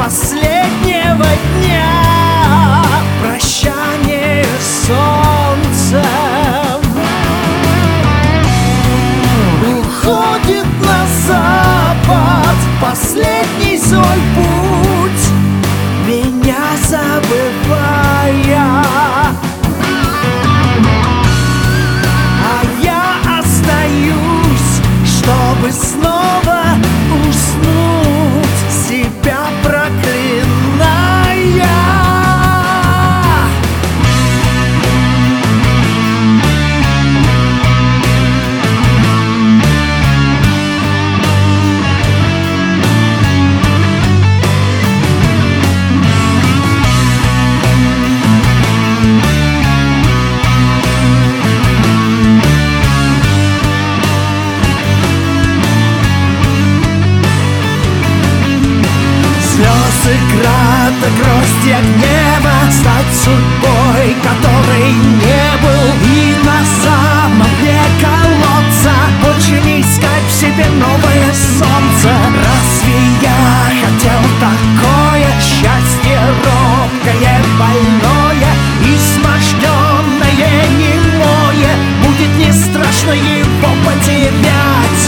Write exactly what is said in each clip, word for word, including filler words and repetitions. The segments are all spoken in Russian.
последнего дня. Прощание с солнцем уходит на запад, последний свой путь меня забывая. А я остаюсь, чтобы снова уснуть, себя проклиная. Слезы града, гроздья гнева, стать судьбой, которой не был. И на самом дне колодца больше не искать в себе новое солнце. Разве я хотел такое счастье робкое, больное, изможденное, немое? Будет не страшно его потерять.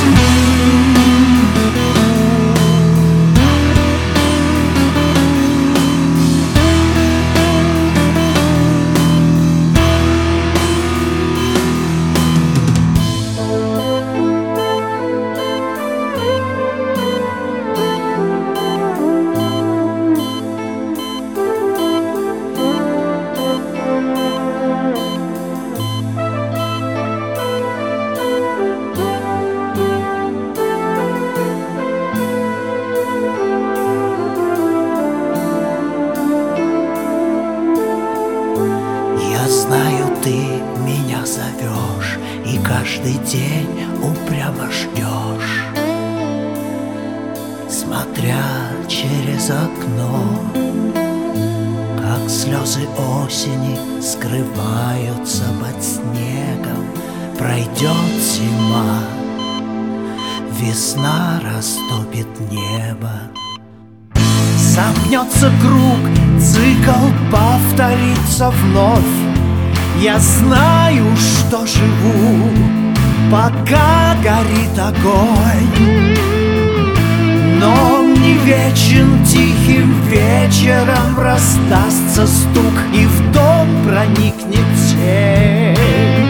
Я знаю, ты меня зовешь и каждый день упрямо ждешь, смотря через окно, как слезы осени скрываются под снегом. Пройдет зима, весна растопит небо. Замкнется круг, цикл повторится вновь. Я знаю, что живу, пока горит огонь. Но он не вечен, тихим вечером раздастся стук, и в дом проникнет тень.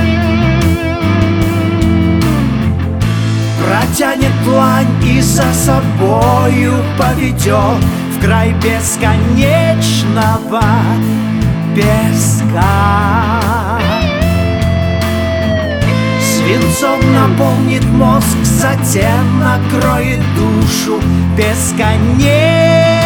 Протянет длань и за собою поведет в край бесконечного песка. Свинцом наполнит мозг, затем накроет душу бесконечно.